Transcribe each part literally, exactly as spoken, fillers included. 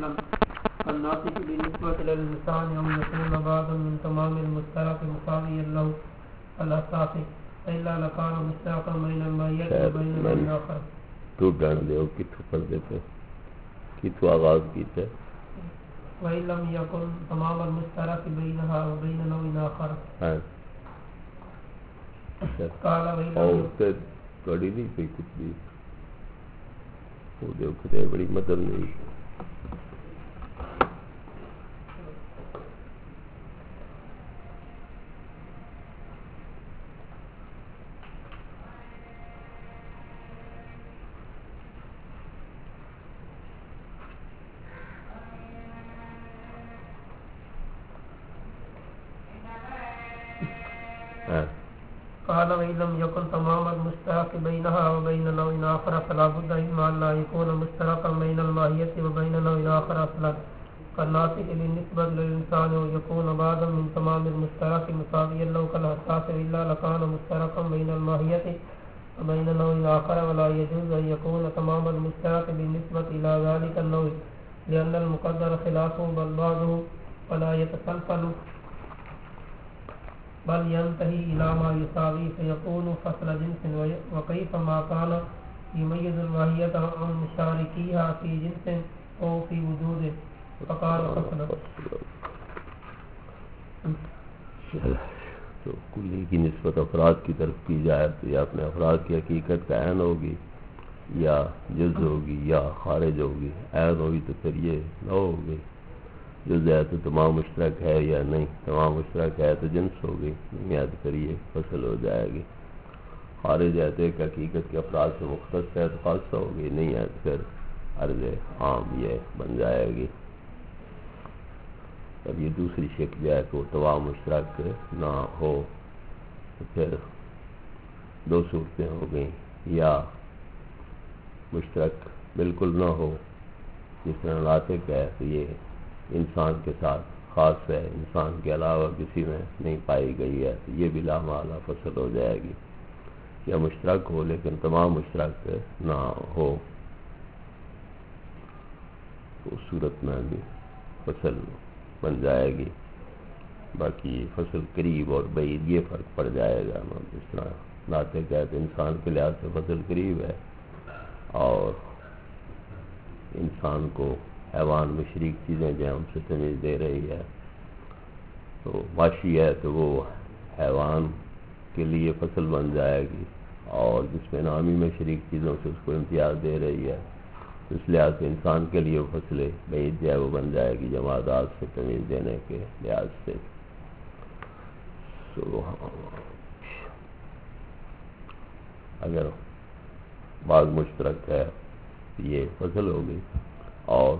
فصلا الناطق بالنسبة للإنسان أو يكون بعضا من تمام المشترك مساويا له الأساس إلا لكان مشتركا بين الماهية وبين الآخر. تو ڈان دے ہو کتوں پڑھ دیتے کتوں آغاز کیتا ہے وَإِن لَمْ يَكُنْ تَمَامَ الْمُشْتَرَكِ بَيْنَهَا وَبَيْنَ نَوْعٍ آخَرَ. قال وَإِن لَمْ اور توڑی نہیں پئی کچھ بھی وہ دیکھتے بڑی مدد نہیں. قال وإن لم يكن تمام المشترك بينها وبين نوع آخر فلا بد إما أن لا يكون مشتركا بين الماهية وبين نوع آخر أصلا كالناطق بالنسبة للإنسان ويكون بعضا من تمام المشترك مساويا له كالحساس إلا لكان مشتركا بين الماهية وبين نوع آخر ولا يجوز أن يكون تمام المشترك بالنسبة إلى ذلك النوع لأن المقدر خلافه بل بعضه ولا يتسلسل بل ينتهي إلى ما يساوي فيكون فصل جنس وكيف ما كان يميز الماهية عن مشاركيها في جنس أو في وجوده فقال فصلا. تو کلی کی نسبت افراد کی طرف کی جائے تو یا اپنے افراد کی حقیقت کا عین ہوگی یا جز ہوگی یا خارج ہوگی. عین ہوگی تو پھر یہ نہ ہوگی. جز ہے تو تمام مشترک ہے یا نہیں, تمام مشترک ہے تو جنس ہوگی, نہیں ہے تو پھر یہ فصل ہو جائے گی. خارج ہے تو ایک حقیقت کے افراد سے مختص ہے تو خاصہ ہوگی, نہیں ہے تو پھر عرض عام یہ بن جائے گی. اب یہ دوسری شکل ہے کہ وہ تمام مشترک نہ ہو تو پھر دو صورتیں ہو گئیں, یا مشترک بالکل نہ ہو جس طرح ناطق ہے تو یہ انسان کے ساتھ خاص ہے, انسان کے علاوہ کسی میں نہیں پائی گئی ہے تو یہ بھی لامحالہ فصل ہو جائے گی. یا مشترک ہو لیکن تمام مشترک نہ ہو تو اس صورت میں بھی فصل بن جائے گی. باقی فصل قریب اور بعید یہ فرق پڑ جائے گا. جس طرح ناطق ہے تو انسان کے لحاظ سے فصل قریب ہے اور انسان کو حیوان میں شریک چیزیں جو ہیں ان سے تمیز دے رہی ہے. تو ماشی ہے تو وہ حیوان کے لیے فصل بن جائے گی, اور جس میں نامی میں شریک چیزوں سے اس کو امتیاز دے رہی ہے تو اس لحاظ سے انسان کے لیے فصل بعید جو ہے وہ بن جائے گی جمادات سے تمیز دینے کے لحاظ سے. تو اگر بعض مشترک ہے یہ فصل ہوگی اور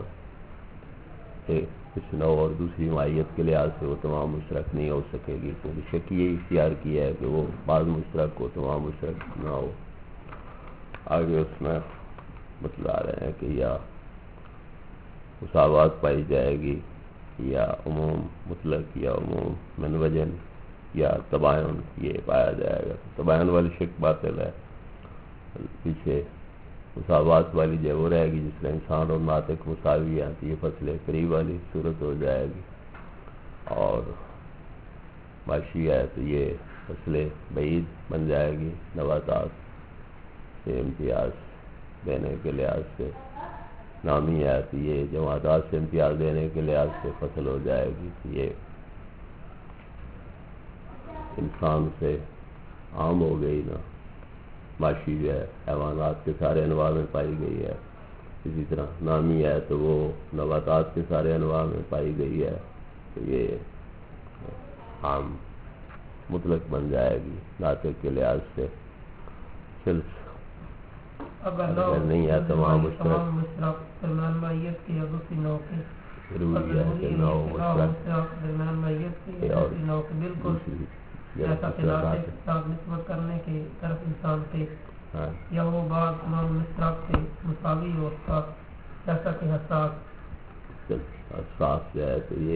اس نوع اور دوسری ماہیت کے لحاظ سے وہ تمام مشترک نہیں ہو سکے گی. تو شک یہ اختیار کیا ہے کہ وہ بعض مشترک کو تمام مشترک نہ ہو. آگے اس میں بتلا رہے ہیں کہ یا مساوات پائی جائے گی یا عموم مطلق یا عموم من وجن یا تباین یہ پایا جائے گا. تباین والی شک باطل ہے. پیچھے مساوات والی جو وہ رہے گی جس میں انسان اور ناطق مساوی ہیں تو یہ فصل قریب والی صورت ہو جائے گی, اور ماشی ہے تو یہ فصل بعید بن جائے گی. نباتات سے امتیاز دینے کے لحاظ سے نامی ہے تو یہ جماعتات سے امتیاز دینے کے لحاظ سے فصل ہو جائے گی. یہ انسان سے عام ہو گئی نا, ماشی جو ہے حیوانات کے سارے انواع میں پائی گئی ہے. اسی طرح نامی ہے تو وہ نباتات کے سارے انواع میں پائی گئی ہے تو یہ عام مطلق بن جائے گی ناطق کے لحاظ سے. اگر نہیں ہے تمام مشترک ضروری ہے کہ نہ ہو مشترک ایسا نسبت کرنے کی طرف انسان کے یا وہ بعض تمام مشترک سے مساوی ہو جیسا کہ حساس حساس جو ہے تو یہ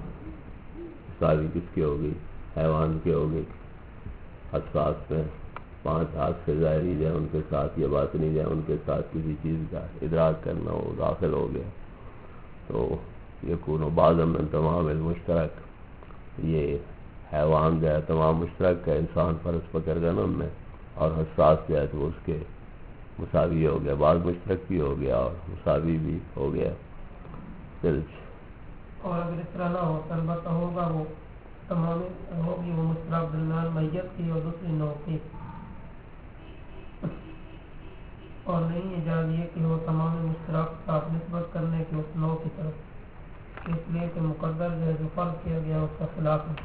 مساوی کس کی ہوگی, حیوان کی ہوگی. حساس میں پانچ ہاتھ سے ظاہری جو ہے ان کے ساتھ یا باطنی جو ہے ان کے ساتھ کسی چیز کا ادراک کرنا وہ داخل ہو گیا تو یکون بعض من تمام المشترک، یہ حیوان جو ہے تمام مشترک ہے، انسان فرض پکڑ گیا نا ان میں، اور حساس جو ہے تو اس کے مساوی ہو گیا، بعض مشترک بھی ہو گیا اور مساوی بھی ہو گیا۔ پھر اور اگر اس طرح نہ ہو البتہ ہوگا وہ تمام ہوگی وہ مشترک درمیان میت کی اور دوسری نوع کی، اور نہیں اجازت یہ کہ وہ تمام مشترک ساتھ نسبت کرنے کی اس نوع کی طرف، اس لیے کہ مقدر جو ہے جو فرض کیا گیا اس کا خلاف ہے۔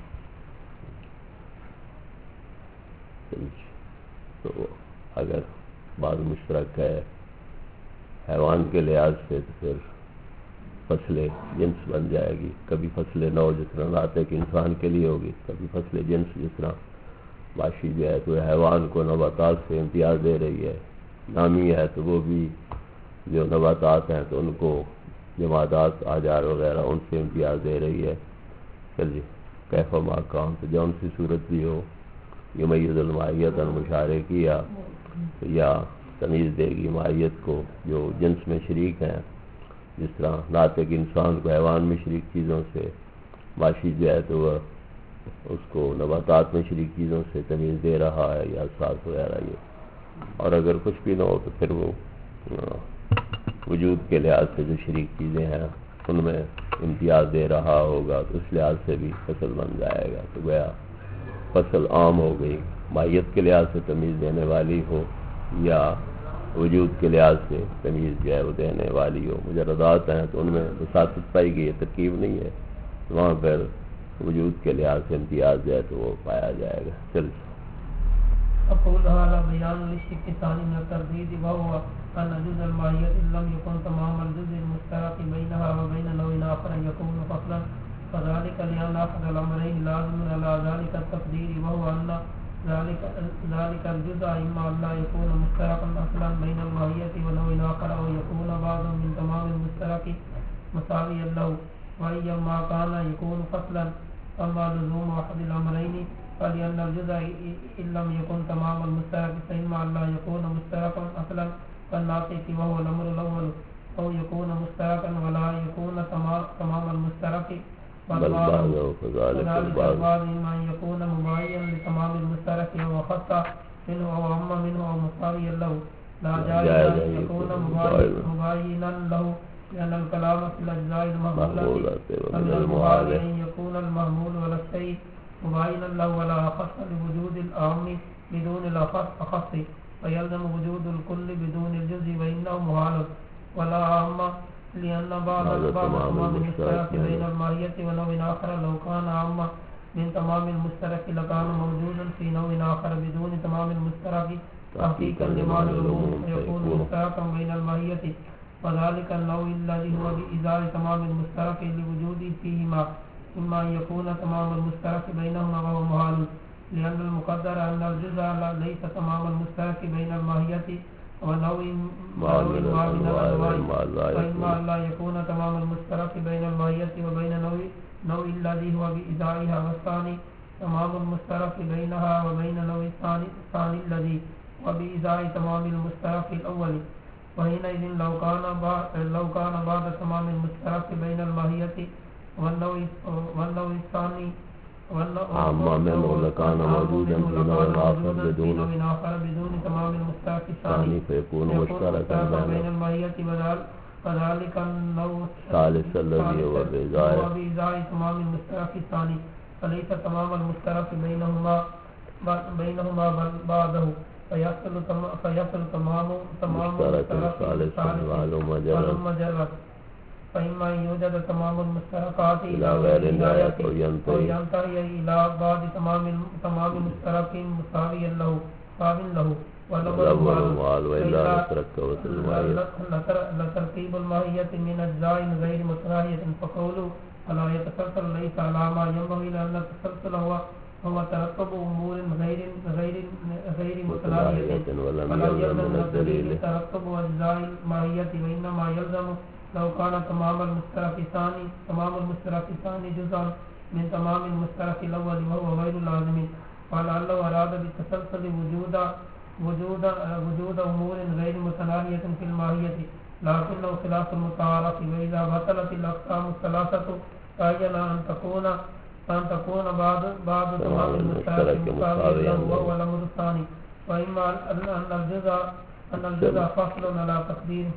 تو اگر بعض مشترک ہے حیوان کے لحاظ سے تو پھر فصل جنس بن جائے گی، کبھی فصل نو جس طرح لاتے کہ انسان کے لیے ہوگی، کبھی فصل جنس جس طرح وحشی جو ہے تو حیوان کو نباتات سے امتیاز دے رہی ہے، نامی ہے تو وہ بھی جو نباتات ہیں تو ان کو جمادات آجار وغیرہ ان سے امتیاز دے رہی ہے۔ چلیے کیف ما کام تو جون سی صورت بھی ہو یمیز الماہیت المشارے کیا یا تمیز دے گی ماہیت کو جو جنس میں شریک ہیں، جس طرح ناطق انسان کو حیوان میں شریک چیزوں سے، ماشی جو ہے تو وہ اس کو نباتات میں شریک چیزوں سے تمیز دے رہا ہے یا ساز وغیرہ یہ، اور اگر کچھ بھی نہ ہو تو پھر وہ وجود کے لحاظ سے جو شریک چیزیں ہیں ان میں امتیاز دے رہا ہوگا تو اس لحاظ سے بھی فصل بن جائے گا، تو گویا فصل عام ہو گئی، ماہیت کے لحاظ سے تمیز دینے والی ہو یا وجود کے لحاظ سے تمیز جو ہے وہ دینے والی ہو۔ مجردات ہیں تو ان میں وساطت پائی گئی ہے، ترکیب نہیں ہے، وہاں پھر وجود کے لحاظ سے امتیاز جو ہے تو وہ پایا جائے گا۔ چل اقول هذا بيان للشق الثاني من الترديد وهو أن جزء الماهية إن لم يكن تمام الجزء المشترك بينها وبين نوع آخر يكون فصلا، فذلك لأن أحد الأمرين لازم على ذلك التقدير وهو أن ذلك ذلك الجزء إما أن لا يكون مشتركا أصلا بين الماهية ونوع آخر أو يكون بعض من تمام المشترك مساويا له، وأيما كان يكون فصلا. أما لزوم أحد الأمرين فلأن الجزء إن لم يكن تمام المشترك فإما أن لا يكون مشتركا أصلا كالناطق وهو الأمر الأول، أو يكون مشتركا ولا يكون تمام المشترك بل بعضه، فذلك البعض إما أن يكون مباينا لتمام المشترك أو خص منه أو عم منه أو مساويا له، لا جائز أن يكون مباينا له، لأن الكلام في الأجزاء المحمولة أن المحال أن يكون المحمول ولا الشيء مباينا له ولا أخص لوجود الأعم بدون الأخص، فيلزم وجود الكل بدون الجزء وإنه محال، ولا عام لأن بعض تمام المشترك بين الماهية ونوع آخر لو كان عام من تمام المشترك لكان موجودا في نوع آخر بدون تمام المشترك تحقيقا لمعنى العموم فيكون مشتركا بين الماهية، وذلك النوع الذي هو بإزاء تمام المشترك لوجود فيهما إما أن يكون تمام المشترك بينهما وهو محال، لأن المقدر أن الجزء ليس تمام المشترك بين الماهية ونوع ما من الأنواع، فإما أن لا يكون تمام المشترك بين الماهية وبين نوع نوع الذي هو بإزائها، والثاني تمام المشترك بينها وبين نوع الثاني الذي هو بإزاء تمام المشترك الأول، وحينئذ لو كان لو كان بعد تمام المشترك بين الماهية والنوع والنوع الثاني عما منه لكان موجودا في نوع آخر بدون بدون تمام المشترك الثاني فيكون مشتركا بين الماهية وذلك النوع الثالث الذي هو بإزاء تمام المشترك الثاني، فليس تمام المشترك بينهما بينهما بل بعده، فيصل فيصل تمام تمام مشترك الثالث مجرد، فإما أن يوجد تمام المشتركات إلى غير النهاية أو ينتهي إلى بعض تمام تمام مشترك مساويا له مساو له، والأول المال وإلا لتركبت الماهية لتركيب الماهية من أجزاء غير متناهية، فقوله فلا يتسلسل ليس على ما ينبغي، لأن التسلسل هو هو ترتب أمور غير غير غير متناهية، ولم يلزم من الدليل ترتب أجزاء الماهية، وإنما يلزم لو كان تمام المشترك الثاني تمام المشترك الثاني جزءا من تمام المشترك الأول وهو غير لازم، ولعله أراد بالتسلسل وجود وجود وجود امور غیر متناہیۃ فی الماہیۃ لكنه خلاف المتعارف واذا بطلت الاقسام الثلاثه تعین ان تكون ان تكون بعض بعض تمام المشترك مساويا وهو الامر الثاني واما ان الجزء ان الجزء فصل على تقدير.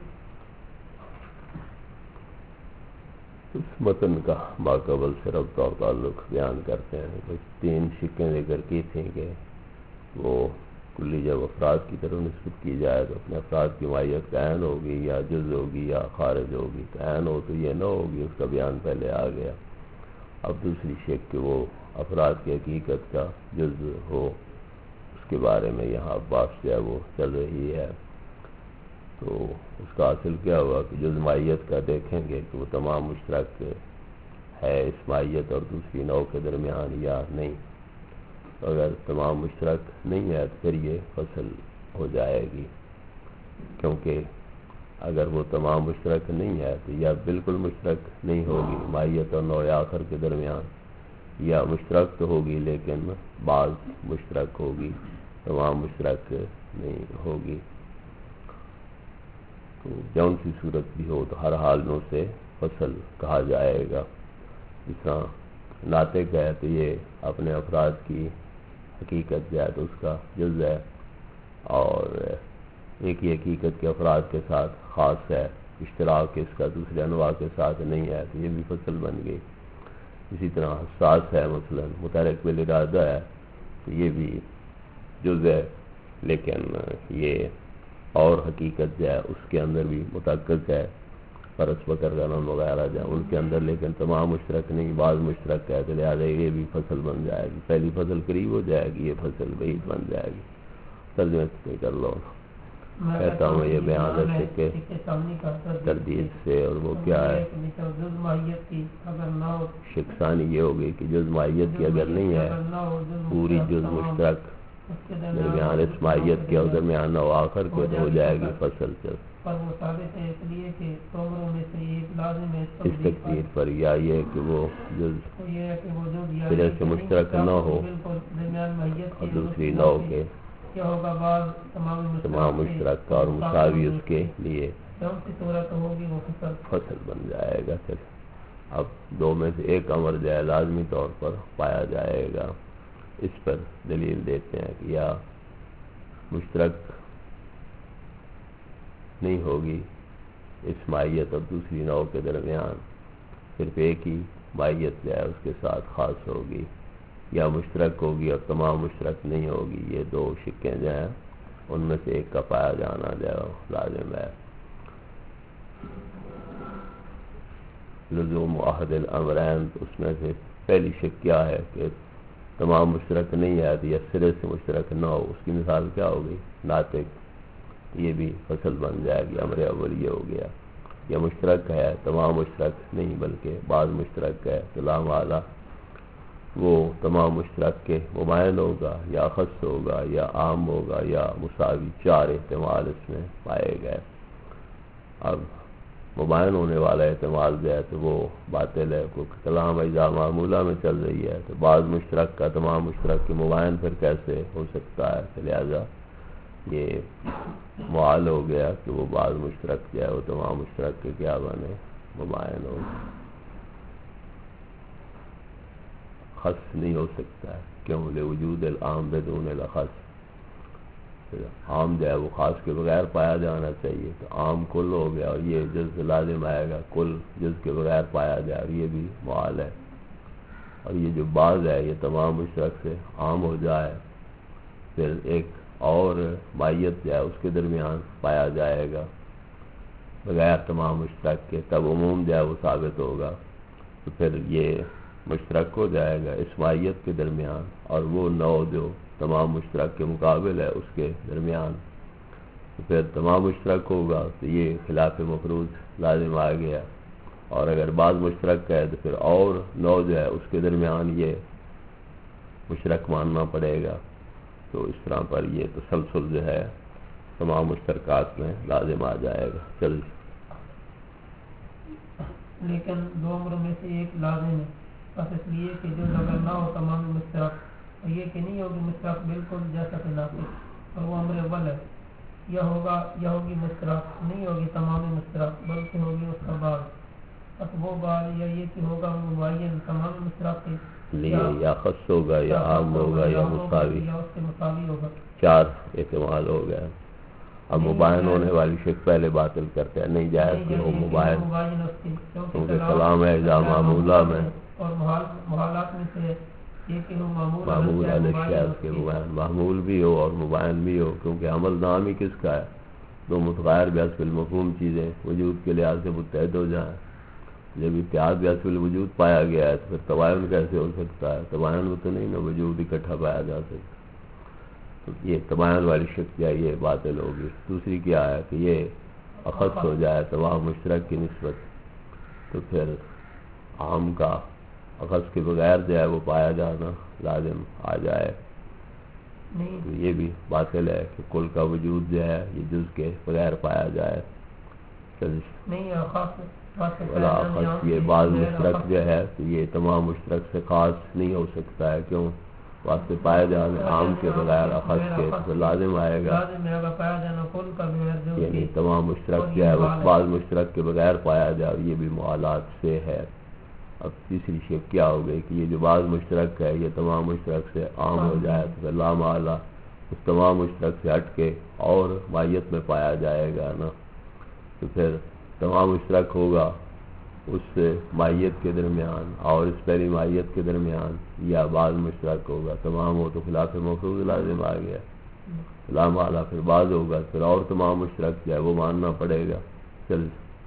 اس متن کا ماقبل سے ربط اور تعلق بیان کرتے ہیں. کچھ تین شکیں ذکر کی تھیں کہ وہ کلی جب افراد کی طرف نسبت کی جائے تو اپنے افراد کی ماہیت کا عین ہوگی یا جز ہوگی یا خارج ہوگی. عین ہو تو یہ نہ ہوگی، اس کا بیان پہلے آ گیا. اب دوسری شک کہ وہ افراد کی حقیقت کا جز ہو، اس کے بارے میں یہاں بات جو ہے وہ چل رہی ہے. تو اس کا حاصل کیا ہوا کہ جز ماہیت کا دیکھیں گے کہ وہ تمام مشترک ہے اس ماہیت اور دوسری نوع کے درمیان یا نہیں. اگر تمام مشترک نہیں ہے تو پھر یہ فصل ہو جائے گی، کیونکہ اگر وہ تمام مشترک نہیں ہے تو یا بالکل مشترک نہیں ہوگی ماہیت اور نوع آخر کے درمیان، یا مشترک تو ہوگی لیکن بعض مشترک ہوگی، تمام مشترک نہیں ہوگی. تو جون سی صورت بھی ہو تو ہر حال میں اسے فصل کہا جائے گا. جس طرح ناطق ہے تو یہ اپنے افراد کی حقیقت جو ہے تو اس کا جز ہے، اور ایک ہی حقیقت کے افراد کے ساتھ خاص ہے، اشتراک اس کا دوسرے انواع کے ساتھ نہیں ہے تو یہ بھی فصل بن گئی. اسی طرح حساس ہے، مثلا متحرک بالارادہ ہے تو یہ بھی جز ہے، لیکن یہ اور حقیقت جو ہے اس کے اندر بھی متعقد ہے، فرس بکر غنم وغیرہ جو ان کے اندر، لیکن تمام مشترک نہیں، بعض مشترک ہے تو لہٰذا یہ بھی فصل بن جائے گی. پہلی فصل قریب ہو جائے گی، یہ فصل بعید بن جائے گی. ترجمہ سے کر لو. کہتا ہوں یہ بیان ہے کہ تردید سے، اور وہ کیا ہے شک ثانی یہ ہوگی کہ جز ماہیت کی اگر نہیں ہے پوری جز مشترک درمیان اس ماہیت کے اور درمیان نوع آخر کے تو ہو جائے گی فصل. چل اس تقدیر پر یا یہ کہ وہ جز سرے سے مشترک نہ ہو اور دوسری نوع کے تمام مشترک اور مساوی اس کے لیے فصل بن جائے گا. چل اب دو میں سے ایک امر جو ہے لازمی طور پر پایا جائے گا. اس پر دلیل دیتے ہیں کہ یا مشترک نہیں ہوگی اس ماہیت اور دوسری نوع کے درمیان، صرف ایک ہی ماہیت جو ہے اس کے ساتھ خاص ہوگی، یا مشترک ہوگی اور تمام مشترک نہیں ہوگی. یہ دو شکیں جو ہیں ان میں سے ایک کا پایا جانا جو لازم ہے. لزوم عہد الامرین، اس میں سے پہلی شک کیا ہے کہ تمام مشترک نہیں ہے یا سرے سے مشترک نہ ہو. اس کی مثال کیا ہوگی؟ ناطق. یہ بھی فصل بن جائے گی. امر اول یہ ہو گیا. یا مشترک ہے، تمام مشترک نہیں بلکہ بعض مشترک ہے تو لا محالہ وہ تمام مشترک کے مبین ہوگا، یا خص ہوگا، یا عام ہوگا، یا مساوی. چار احتمال اس میں پائے گئے. اب مبین ہونے والا احتمال جو ہے تو وہ باطل ہے، کیونکہ کلام اجزاء معمولہ میں چل رہی ہے تو بعض مشترک کا تمام مشترک کے مبین پھر کیسے ہو سکتا ہے؟ لہذا یہ معال ہو گیا کہ وہ بعض مشترک جو ہے وہ تمام مشترک کے کیا بنے؟ مبین ہو. خص نہیں ہو سکتا ہے. کیوں؟ لوجود العام بدون الخص. عام جو ہے وہ خاص کے بغیر پایا جانا چاہیے، تو عام کل ہو گیا اور یہ جز لازم آئے گا کل جز کے بغیر پایا جائے، اور یہ بھی معال ہے. اور یہ جو بعض ہے یہ تمام مشترک سے عام ہو جائے، پھر ایک اور ماہیت جو ہے اس کے درمیان پایا جائے گا بغیر تمام مشترک کے، تب عموم جو ہے وہ ثابت ہوگا. تو پھر یہ مشترک ہو جائے گا اس ماہیت کے درمیان، اور وہ نوع جو تمام مشترک کے مقابل ہے اس کے درمیان، تو پھر تمام مشترک ہوگا تو یہ خلاف مفروض لازم آ گیا. اور اگر بعض مشترک ہے تو پھر اور نوع جو ہے اس کے درمیان یہ مشترک ماننا پڑے گا. تو اس طرح پر یہ تسلسل جو ہے تمام مشترکات میں لازم آ جائے گا. چل لیکن دو امروں میں سے ایک لازم ہے، بس اس لیے کہ جو اگر نہ ہو تمام مشترک، اور یہ کہ نہیں ہوگی مشترک بالکل جیسا کہ ناقص، اور وہ امر اول ہے، یہ ہوگا یہ ہوگی مشترک، نہیں ہوگی تمامی مشترک بلکہ ہوگی اس کا بعد، بس وہ بعد یا یہ کہ ہوگا وہ معین تمامی مشترک کے لیے یا خاص ہوگا یا عام ہوگا یا مساوی، یا اس کے مساوی ہوگا۔ چار احتمال ہو گیا۔ اب مباین ہونے والی شک پہلے باطل کرتے ہیں، نہیں جائز کہ ہو مباین، کیونکہ کلام ہے اذا معمولہ میں اور محالات میں سے یہ کہ ہو معمول الاشیاء کے مباین، معمول بھی ہو اور مباین بھی ہو، کیونکہ عمل نام ہی کس کا ہے؟ دو متغیر بحسب المفہوم چیزیں وجود کے لحاظ سے متحد ہو جائیں۔ جب اتحاد بحسب الوجود پایا گیا ہے تو پھر تباین کیسے ہو سکتا ہے؟ تباین میں تو نہیں نا وجود اکٹھا پایا جا سکتا، تو یہ تباین والی شک کیا یہ باطل ہوگی۔ دوسری کیا ہے کہ یہ اخص ہو جائے تمام مشترک کی نسبت، تو پھر عام کا اخص کے بغیر جو ہے وہ پایا جانا لازم آ جائے، تو یہ بھی باطل ہے کہ کل کا وجود جو ہے یہ جز کے بغیر پایا جائے۔ نہیں خاص ولا خاص یہ بعض مشترک جو ہے تو یہ تمام مشترک سے خاص نہیں ہو سکتا ہے، کیوں؟ واسطے پائے جانے عام کے بغیر اخص کے تو لازم آئے گا، یعنی تمام مشترک جو ہے اس بعض مشترک کے بغیر پایا جائے، یہ بھی معالات سے ہے۔ اب تیسری شک کیا ہو گئی کہ یہ جو بعض مشترک ہے یہ تمام مشترک سے عام ہو جائے تو پھر لا معالی اس تمام مشترک سے ہٹ کے اور ماہیت میں پایا جائے گا نا، تو پھر تمام مشترک ہوگا اس سے ماہیت کے درمیان اور اس پہلی ماہیت کے درمیان، یا بعض مشترک ہوگا تمام ہو تو خلاف مفروض لازم آ گیا، لا معالی پھر بعض ہوگا پھر اور تمام مشترک جو ہے وہ ماننا پڑے گا۔ چل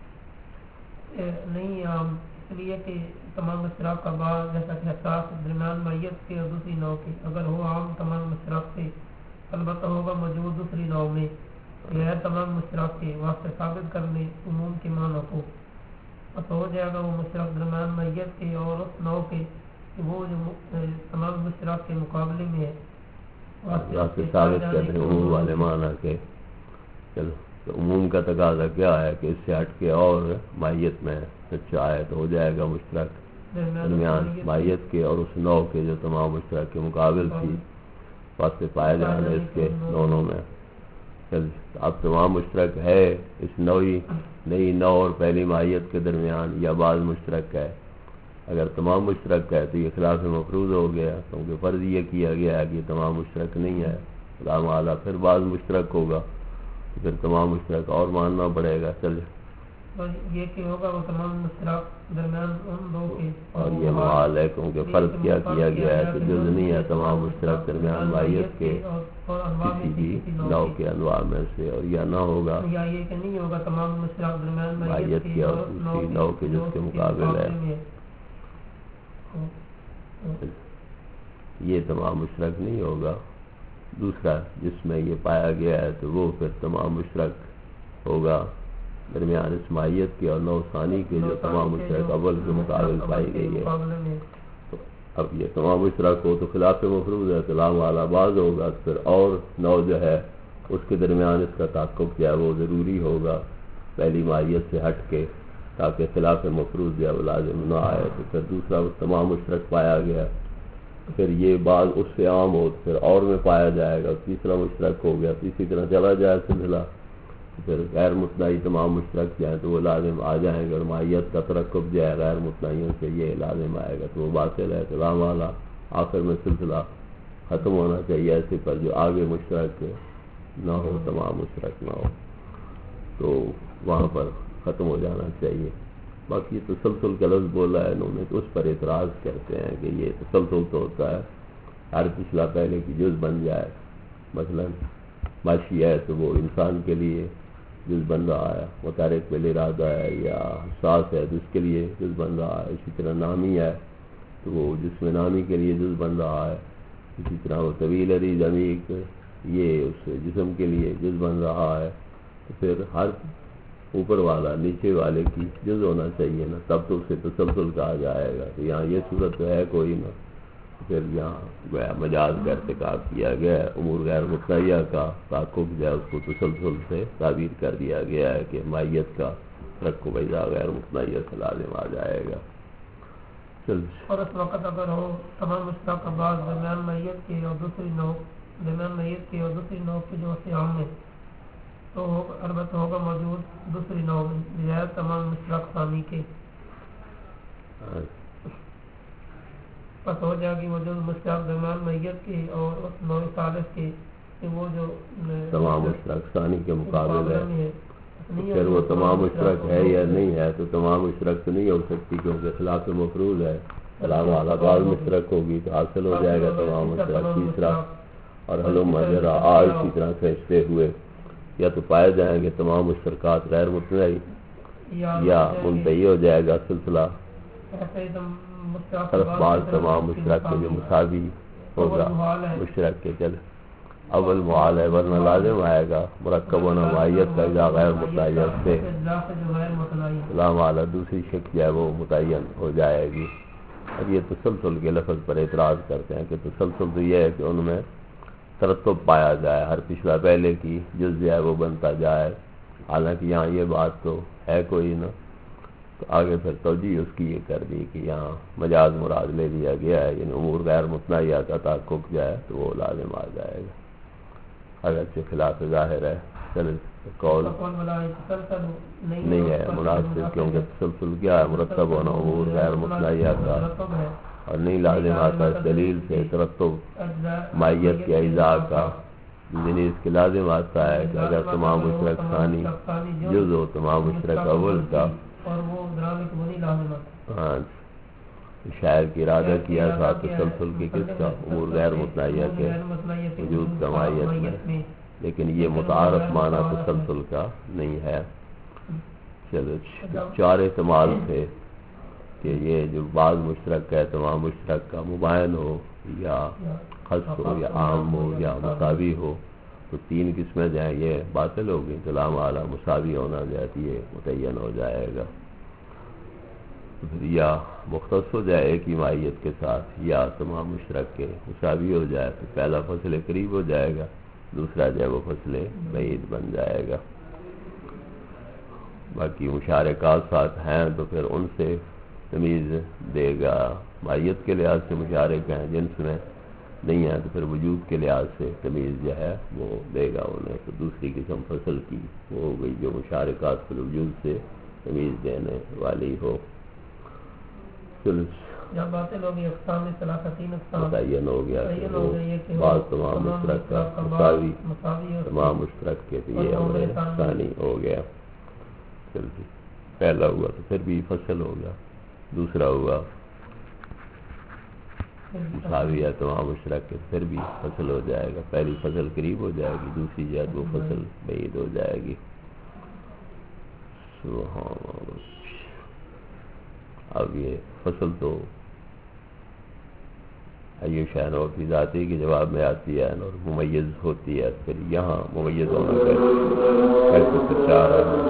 نہیں اس لیے کہ تمام مشترک کا بعض جیسا کہ احساس درمیان ماہیت کے اور دوسری نوع کے اگر ہو عام تمام مشترک سے البتہ ہوگا موجود دوسری نوع میں غیر تمام مشترک کے واسطے ثابت کرنے عموم کے معنی کو، بس ہو جائے گا وہ مشترک درمیان میت کے اور اس نوع کے کہ وہ جو تمام مشترک کے مقابلے میں ہے واسطے ثابت کرنے عموم والے معنی کے۔ چلو تو عموم کا تقاضا کیا ہے کہ اس سے ہٹ کے اور ماہیت میں سچا ہے تو ہو جائے گا مشترک درمیان ماہیت کے اور اس نوع کے جو تمام مشترک کے مقابل تھی، واسطے پائے جانے اس کے دونوں میں۔ اب تمام مشترک ہے اس نوعی نئی نوع اور پہلی ماہیت کے درمیان یا بعض مشترک ہے، اگر تمام مشترک ہے تو یہ خلاف مفروض ہو گیا، کیونکہ فرض یہ کیا گیا ہے کہ یہ تمام مشترک نہیں ہے، لا معالی پھر بعض مشترک ہوگا تو پھر تمام مشترک اور ماننا پڑے گا۔ چل یہ کہ ہوگا وہ تمام مشترک درمیان ان دو کے، اور یہ محال ہے کیونکہ فرض کیا کیا گیا ہے کہ جز نہیں ہے تمام مشترک درمیان ماہیت کے کسی بھی نوع کے انواع میں سے، اور یہ نہ ہوگا یا یہ کہ نہیں ہوگا تمام مشترک درمیان ماہیت کے اور دوسری نوع کے جس کے مقابل ہے، یہ تمام مشترک نہیں ہوگا۔ دوسرا جس میں یہ پایا گیا ہے تو وہ پھر تمام مشترک ہوگا درمیان اس ماہیت کے اور نوع ثانی کے جو تمام مشترک اول کے مقابل پائی گئی ہے۔ تو اب یہ تمام مشترک ہو تو خلاف مفروض ہے تو لا معالی بعض ہوگا، تو پھر اور نوع جو ہے اس کے درمیان اس کا تحقق جو ہے وہ ضروری ہوگا پہلی ماہیت سے ہٹ کے، تاکہ خلاف مفروض جو ہے وہ لازم نہ آئے، تو پھر دوسرا تمام مشترک پایا گیا، پھر یہ بعض اس سے عام ہو تو پھر اور میں پایا جائے گا، تیسرا مشترک ہو گیا، تو اسی طرح چلا جائے سلسلہ، پھر غیر متناہی تمام مشترک جائیں تو وہ لازم آ جائیں گے، اور ماہیت کا ترکب جو ہے غیر متناہیوں سے یہ لازم آئے گا، تو وہ باطل ہے۔ تو لا معالی آخر میں سلسلہ ختم ہونا چاہیے ایسے پر جو آگے مشترک نہ ہو، تمام مشترک نہ ہو، تو وہاں پر ختم ہو جانا چاہیے۔ باقی تسلسل کا لفظ بولا ہے انہوں نے تو اس پر اعتراض کرتے ہیں کہ یہ تسلسل تو ہوتا ہے ہر پچھلا پہلے کی جز بن جائے، مثلا ماشی ہے تو وہ انسان کے لیے جز بن رہا ہے، متحرک بل ارادہ ہے، یا حساس ہے تو اس کے لیے جز بن رہا ہے، اسی طرح نامی ہے تو وہ جسم نامی کے لیے جز بن رہا ہے، اسی طرح وہ طویل عریض عمیق یہ اس جسم کے لیے جز بن رہا ہے، تو پھر ہر اوپر والا نیچے والے کی جز ہونا چاہیے نا، تب تو اسے تسلسل کہا جائے گا، تو یہاں یہ صورت تو ہے کوئی نہ، پھر یہاں گویا مجاز کا ارتکاب کیا گیا ہے، امور غیر متنیہ کا تحقق جو ہے اس کو تسلسل سے تعبیر کر دیا گیا ہے کہ ماہیت کا ترکب اذا غیر متنیہ سے لازم آ جائے گا۔ چل اور اس وقت اگر ہو تمام مشترک بعض درمیان میت کے اور دوسری نوع درمیان میت کی اور دوسری نو کی جو سیام میں تو البتہ ہوگا موجود دوسری نو میں بجائے تمام مشترک ثانی کے پس ہو جائے گی موجود مشترک درمیان میت کی اور اس نو ثالث کی کہ وہ جو تمام مشترک ثانی کے مقابل ہے. پھر وہ تمام مشترک ہے یا نہیں ہے تو تمام مشترک تو نہیں ہو سکتی کیونکہ خلاف مفروض ہے. سلام والا بعض مشترک ہوگی تو حاصل ہو جائے گا تمام مشترک تیسرا. اور حلم مجرا آج اسی طرح کھینچتے ہوئے یا تو پائے جائیں گے تمام مشترکات غیر متنوع یا منتہی ہو جائے گا سلسلہ طرف بعض تمام مشترک کے جو مساوی ہوگا مشترک کے چل اول معال ہے ورنہ لازم آئے گا مرکب و نوعیت کا اذا غیر متعین سے سلام والا دوسری شکل جو ہے وہ متعین ہو جائے گی. اور یہ تسلسل کے لفظ پر اعتراض کرتے ہیں کہ تسلسل تو یہ ہے کہ ان میں ترتب پایا جائے ہر پچھلا پہلے کی جز جو ہے وہ بنتا جائے. حالانکہ یہاں یہ بات تو ہے کوئی نہ تو آگے پھر توجیہ اس کی یہ کر دی کہ یہاں مجاز مراد لے لیا گیا ہے یعنی امور غیر متنوع کا تحقق جائے تو وہ لازم آ جائے گا اگرچہ خلاف ظاہر ہے. چلے قول نہیں ہے مناسب کیونکہ تسلسل کیا ہے مرتب ہونا امور غیر متنوع کا اور نہیں لازم آتا اس دلیل سے ترتب مائیت کے اجزاء کا یعنی اس کے لازم آتا ہے کہ اگر تمام مشترک ثانی جز ہو تمام مشترک اول کا. ہاں شاعر کی ارادہ کیا تھا تسلسل کے کس کا امور غیر متنوع کے وجود کا مائیت میں لیکن یہ متعارف معنی تسلسل کا نہیں ہے. چلو چار احتمال تھے کہ یہ جو بعض مشترک ہے تمام مشترک کا مباین ہو یا خاص ہو یا عام ہو یا مساوی ہو تو تین قسمیں جائیں یہ باطل ہوگی. کلام اعلیٰ مساوی ہونا جاتی ہے متعین ہو جائے گا یا مختص ہو جائے ایک ہی مائیت کے ساتھ یا تمام مشترک کے مساوی ہو جائے تو پہلا فصل قریب ہو جائے گا دوسرا جو ہے وہ فصل بعید بن جائے گا. باقی مشارکات ساتھ ہیں تو پھر ان سے تمیز دے گا. مائیت کے لحاظ سے مشارک ہیں جنس میں نہیں ہے تو پھر وجود کے لحاظ سے تمیز جو ہے وہ دے گا انہیں. تو دوسری قسم فصل کی وہ ہو گئی جو مشارکات فی الوجود سے تمیز دینے والی ہو. چلو جب باطل ہوگی اقسام ثلاثین اقسام متعین ہو گیا کہ بعض تمام مشترک کا مساوی تمام مشترک کے تو یہ امر ثانی ہو گیا. چل جی پہلا ہوا تو پھر بھی فصل ہوگا دوسرا ہوا مساوی ہے تمام مشترک کے پھر بھی فصل ہو جائے گا. پہلی فصل قریب ہو جائے گی دوسری جو ہے وہ فصل بعید ہو جائے گی. سبحان اللہ. اب یہ فصل تو ایو شہر اور کی ذاتی کے جواب میں آتی ہے اور ممیز ہوتی ہے. پھر یہاں ممیز ہونا کیسے سچا رہا ہے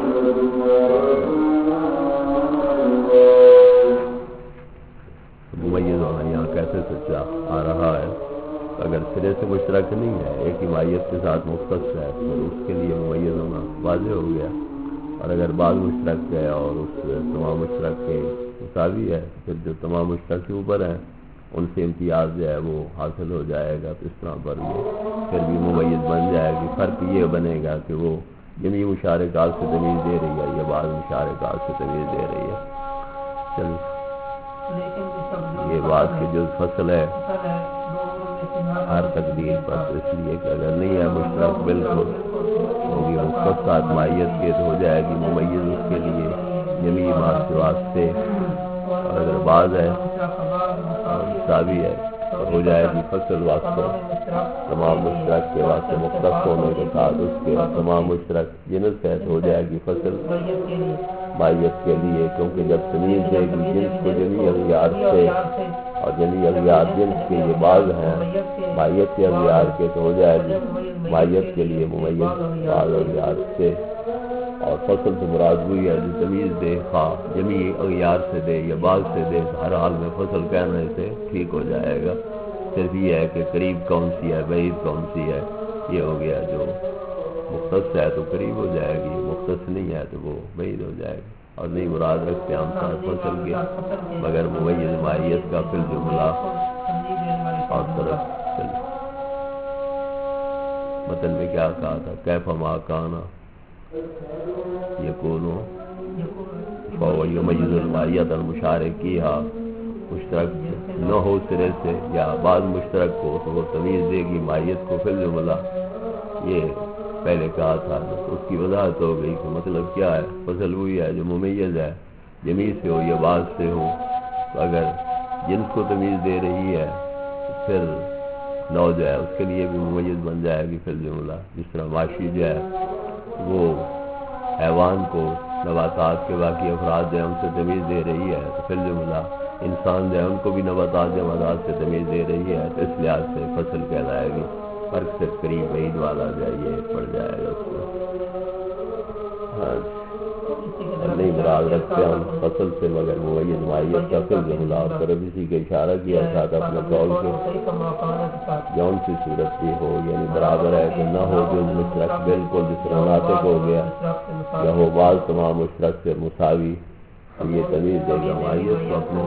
ممیز ہونا یہاں کیسے سچا آ رہا ہے. اگر سرے سے مشترک نہیں ہے ایک ہی مائیت کے ساتھ مختص ہے تو اس کے لیے ممیز ہونا واضح ہو گیا. اور اگر بعض مشترک ہے اور اس تمام مشترک کے مساوی ہے پھر جو تمام مشترک کے اوپر ہیں ان سے امتیاز جو ہے وہ حاصل ہو جائے گا. تو اس طرح پر یہ پھر بھی ممیز بن جائے گی. فرق یہ بنے گا کہ وہ جمی مشارکات سے تمیز دے رہی ہے یا بعض مشارکات سے تمیز دے رہی ہے. چلو یہ بات کہ جو فصل ہے ہر تقدیر پر تو اس لیے کہ اگر نہیں ہے مشترک بالکل ہوگی مختصات مائیت کے تو ہو جائے گی ممیز اس کے لیے جمی بات کے واسطے. اور اگر بعض ہے مساوی ہے تو ہو جائے گی فصل واسطے تمام مشترک کے واسطے مختص ہونے کے ساتھ اس کے تمام مشترک جنس ہے تو ہو جائے گی فصل مائیت کے لیے کیونکہ جب تمیز دے گی جنس کو جمی اغیار سے اور جمی اغیار جنس کے یہ بعض ہیں مائیت کے اغیار کے تو ہو جائے گی مائیت کے لیے ممیز بعض اغیار سے. اور فصل سے مراد ہوئی ہے جو تمیز دے خواہ جمی اغیار سے دے یا بعض سے دے ہر حال میں فصل کہنے سے ٹھیک ہو جائے گا. صرف یہ ہے کہ قریب کون سی ہے بعید کون سی ہے. یہ ہو گیا جو مختص ہے تو قریب ہو جائے گی مختص نہیں ہے تو وہ بعید ہو جائے گی. اور نہیں مراد رکھتے ہم ساتھ فصل کے مگر ممیز مائیت کا فی الجملہ اور طرف چلے متن میں کیا کہا تھا؟ کیف ما کانا یکونو فهو یمیز المائیت المشارکیہا، مشترک نہ ہو سرے سے یا بعض مشترک ہو تو وہ تمیز دے گی مائیت کو فی الجملہ، یہ پہلے کہا تھا۔ اس کی وضاحت ہو گئی کہ مطلب کیا ہے، فصل وہی ہے جو ممیز ہے، جمیع سے ہو یا بعض سے ہو، تو اگر جنس کو تمیز دے رہی ہے تو پھر نو جو ہے اس کے لیے بھی ممیز بن جائے گی فی الجملہ۔ جس طرح معاشی جو ہے وہ حیوان کو نباتات کے باقی افراد جو ہے ان سے تمیز دے رہی ہے، تو فی الجملہ انسان جو ہے ان کو بھی نباتات جمادات سے تمیز دے رہی ہے، تو اس لحاظ سے فصل کہلائے گی۔ فرق سے قریب بعید والا جو ہے یہ پڑ جائے گا اس میں۔ ہاں نہیں مراد رکھتے ہم فصل سے مگر ممیز مائیت کا فی الجملہ، اور طرف اسی کا اشارہ کیا تھا اپنے قول کے جون سی صورت بھی ہو، یعنی برابر ہے کہ نہ ہو جو مشترک بالکل جس طرح ناطق ہو گیا، یا ہو بعض تمام مشترک سے مساوی، یہ تمیز دے گا مائیت کو اپنے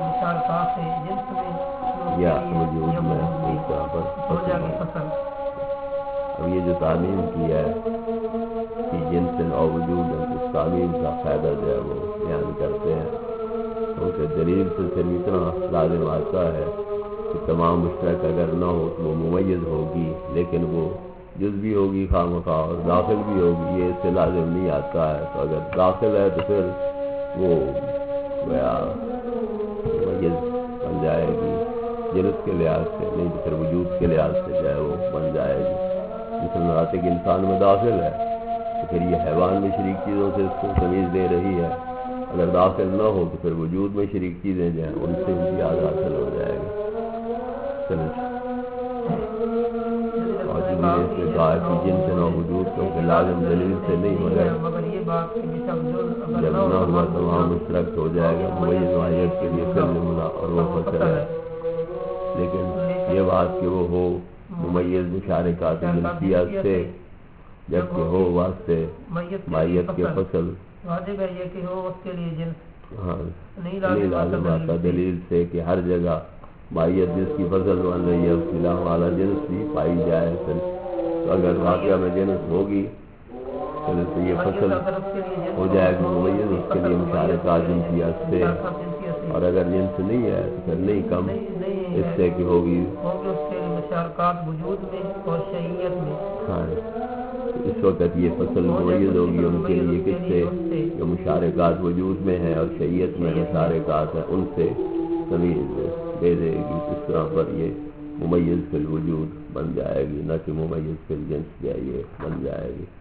یا وجود میں اس طرح پر فصل۔ اب یہ جو تعمیم کی ہے کہ جنس اور وجود، اس تعمیم کا فائدہ جو ہے وہ بیان کرتے ہیں، کیونکہ دلیل سے صرف اتنا لازم آتا ہے کہ تمام مشترک اگر نہ ہو تو وہ ممیز ہوگی، لیکن وہ جز بھی ہوگی خواہ مخواہ اور داخل بھی ہوگی، یہ اس سے لازم نہیں آتا ہے۔ تو اگر داخل ہے تو پھر وہ گویا ممیز بن جائے گی جنس کے لحاظ سے، نہیں تو پھر وجود کے لحاظ سے جو ہے وہ بن جائے گی۔ جس ناطق انسان میں داخل ہے تو پھر یہ حیوان میں شریک چیزوں سے اس کو تمیز دے رہی ہے، اگر داخل نہ ہو تو پھر وجود میں شریک چیزیں جو ہیں ان سے امتیاز حاصل ہو جائے گا۔ اور جو بھی اس نے کہا کہ جن سے نہ وجود کیونکہ لازم دلیل سے نہیں مگر جب نہ ہوا تمام مشترک ہو جائے گا ممیز مائیت کے لیے فعل جملہ اور وہ فصل ہے۔ لیکن یہ بات کہ وہ ہو ممیز مشارکات جنسیات سے، جبکہ ہو واسطے مائیت کے فصل، واجب ہے یہ کہ ہو اس کے لیے جنس، ہاں نہیں لازم آتا دلیل سے کہ ہر جگہ مائیت جس کی فصل بن رہی ہے اس کی لام والا جنس بھی پائی جائے، پھر تو اگر واقعہ میں جنس ہوگی پھر سے یہ فصل ہو جائے گی ممیز اس کے لیے مشارکات جنسیات سے، اور اگر جنس نہیں ہے تو پھر نہیں کم اس سے کہ ہوگی مشارکات وجود میں اور شیعیت میں۔ ہاں اس وقت یہ فصل ممیز ہوگی ان کے لیے کس سے؟ جو مشارکات وجود میں ہیں اور شیعیت میں مشارکات ہیں ان سے تمیز دے دے گی، اس طرح پر یہ ممیز فی الوجود بن جائے گی، نہ کہ ممیز فی الجنس یا یہ بن جائے گی۔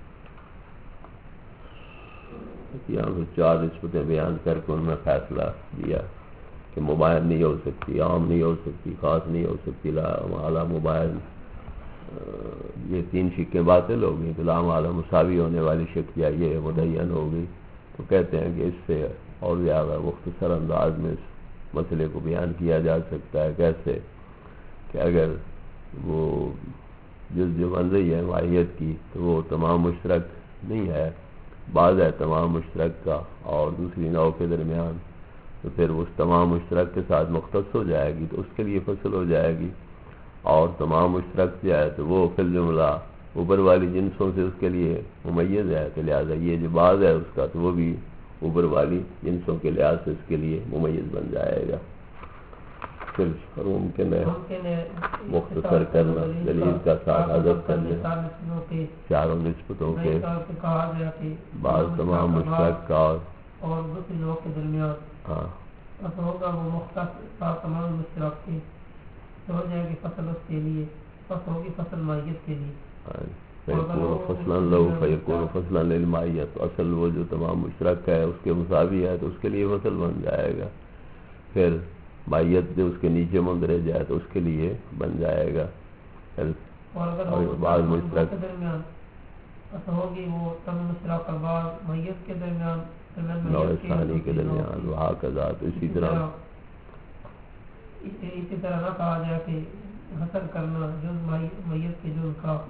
یہاں سے چار نسبتیں بیان کر کے ان میں فیصلہ دیا کہ مباین نہیں ہو سکتی، عام نہیں ہو سکتی، خاص نہیں ہو سکتی، لام اعلیٰ مباین، یہ تین شکیں باطل ہو گئی، تو لام اعلیٰ مساوی ہونے والی شک یا یہ مدین ہو گئی۔ تو کہتے ہیں کہ اس سے اور زیادہ مختصر انداز میں اس مسئلے کو بیان کیا جا سکتا ہے۔ کیسے کہ اگر وہ جز جو بن رہی ہے ماہیت کی تو وہ تمام مشترک نہیں ہے، بعض ہے تمام مشترک کا اور دوسری نوع کے درمیان، تو پھر اس تمام مشترک کے ساتھ مختص ہو جائے گی تو اس کے لیے فصل ہو جائے گی، اور تمام مشترک جو ہے تو وہ فی الجملہ اوپر والی جنسوں سے اس کے لیے ممیز ہے، تو لہٰذا یہ جو بعض ہے اس کا تو وہ بھی اوپر والی جنسوں کے لحاظ سے اس کے لیے ممیز بن جائے گا۔ پھر ممکن ہے مختصر کرنا دلیل کا ساتھ حذف کرنا چاروں نسبتوں کے بعض تمام مشترک کا اور دوسری لوگ کے درمیان، ہاں بس ہوگا وہ مختصر تمام مشترک کے ہو جائے گی فصل اس کے لیے، بس ہوگی فصل مائیت کے لیے۔ فیکون فصلاً لہو فیکون فصلاً للمائیت، اصل وہ جو تمام مشترک ہے اس کے مساوی ہے تو اس کے لیے فصل بن جائے گا، پھر مائیت جو اس کے نیچے مندرج جائے تو اس کے لیے بن جائے گا، اور بعض مشترک درمیان ہوگی وہ تمام مشترک کا بعض مائیت کے درمیان نوع ثانی کے درمیان، وہاں کا ذات اسی طرح اسی طرح نہ کہا جائے کہ حسن کرنا جز میت کے جز کا۔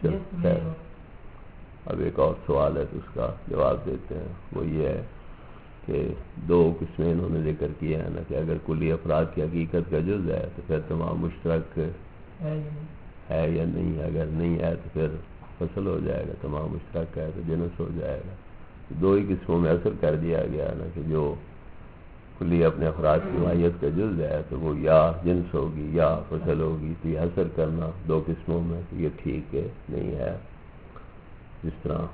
اب ایک اور سوال ہے تو اس کا جواب دیتے ہیں، وہ یہ ہے کہ دو قسمیں انہوں نے ذکر کیا ہے نا، کہ اگر کلی افراد کی حقیقت کا جز ہے تو پھر تمام مشترک ہے یا نہیں ہے. اگر نہیں ہے تو پھر فصل ہو جائے گا. تمام مشترک ہے تو جنس ہو جائے گا. دو ہی قسموں میں اثر کر دیا گیا نا کہ جو کلی اپنے افراد کی ماہیت کا جز ہے تو وہ یا جنس ہوگی یا فصل ہوگی. تو یہ اثر کرنا دو قسموں میں یہ ٹھیک ہے نہیں ہے. جس طرح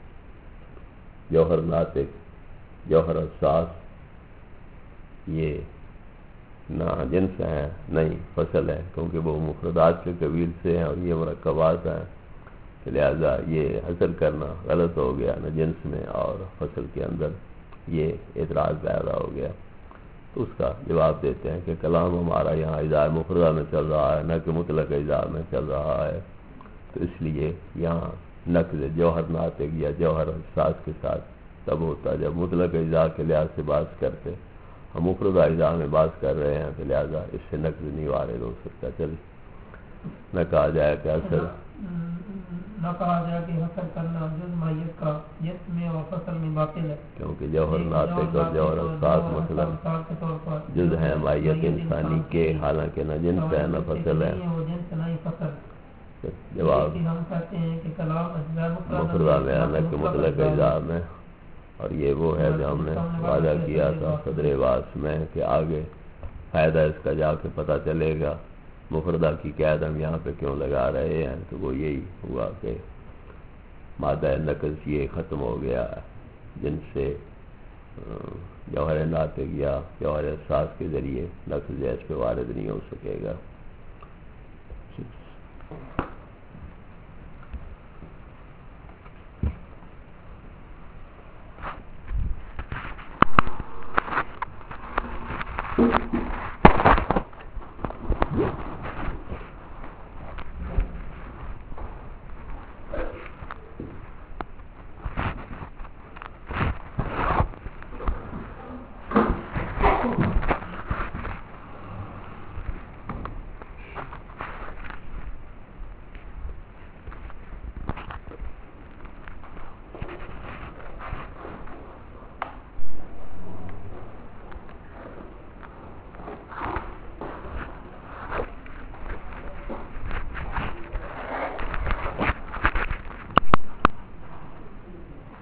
جوہر ناطق جوہر حساس یہ نہ جنس ہیں نہیں فصل ہے کیونکہ وہ مفردات کے قبیل سے ہیں اور یہ مرکبات ہیں. لہذا یہ حاصل کرنا غلط ہو گیا نہ جنس میں اور فصل کے اندر. یہ اعتراض پیدا ہو گیا. تو اس کا جواب دیتے ہیں کہ کلام ہمارا یہاں اجزاء مفردہ میں چل رہا ہے نہ کہ مطلق اجزاء میں چل رہا ہے. تو اس لیے یہاں نقض جوہر ناطق یا جوہر حساس کے ساتھ تب ہوتا جب مطلق اجزاء کے لحاظ سے بات کرتے. ہم مفردہ اجزاء میں بات کر رہے ہیں تو لہذا اس سے نقض نہیں وارد ہو سکتا. چل نہ کہا جائے کہ اثر نہ کہا جائے کہ حاصل کرنا جز ماہیت کا جس میں اور فصل میں باطل ہے کیونکہ جوہر ناطق اور جوہر حساس مثلا جز ہے ماہیت انسانی کے حالانکہ نہ جنس ہے نہ فصل ہے. جواب ہم کہتے ہیں کہ کلام مفردہ میں ہے نہ کہ مطلق اجزاء میں. اور یہ وہ ہے جو ہم نے وعدہ کیا تھا صدر واس میں کہ آگے فائدہ اس کا جا کے پتہ چلے گا. مفردہ کی قید ہم یہاں پہ کیوں لگا رہے ہیں تو وہ یہی ہوا کہ مادہ نقض یہ ختم ہو گیا جن سے جوہر ناطق یا جوہر حساس کے ذریعے نقض اس پہ وارد نہیں ہو سکے گا. Thank you.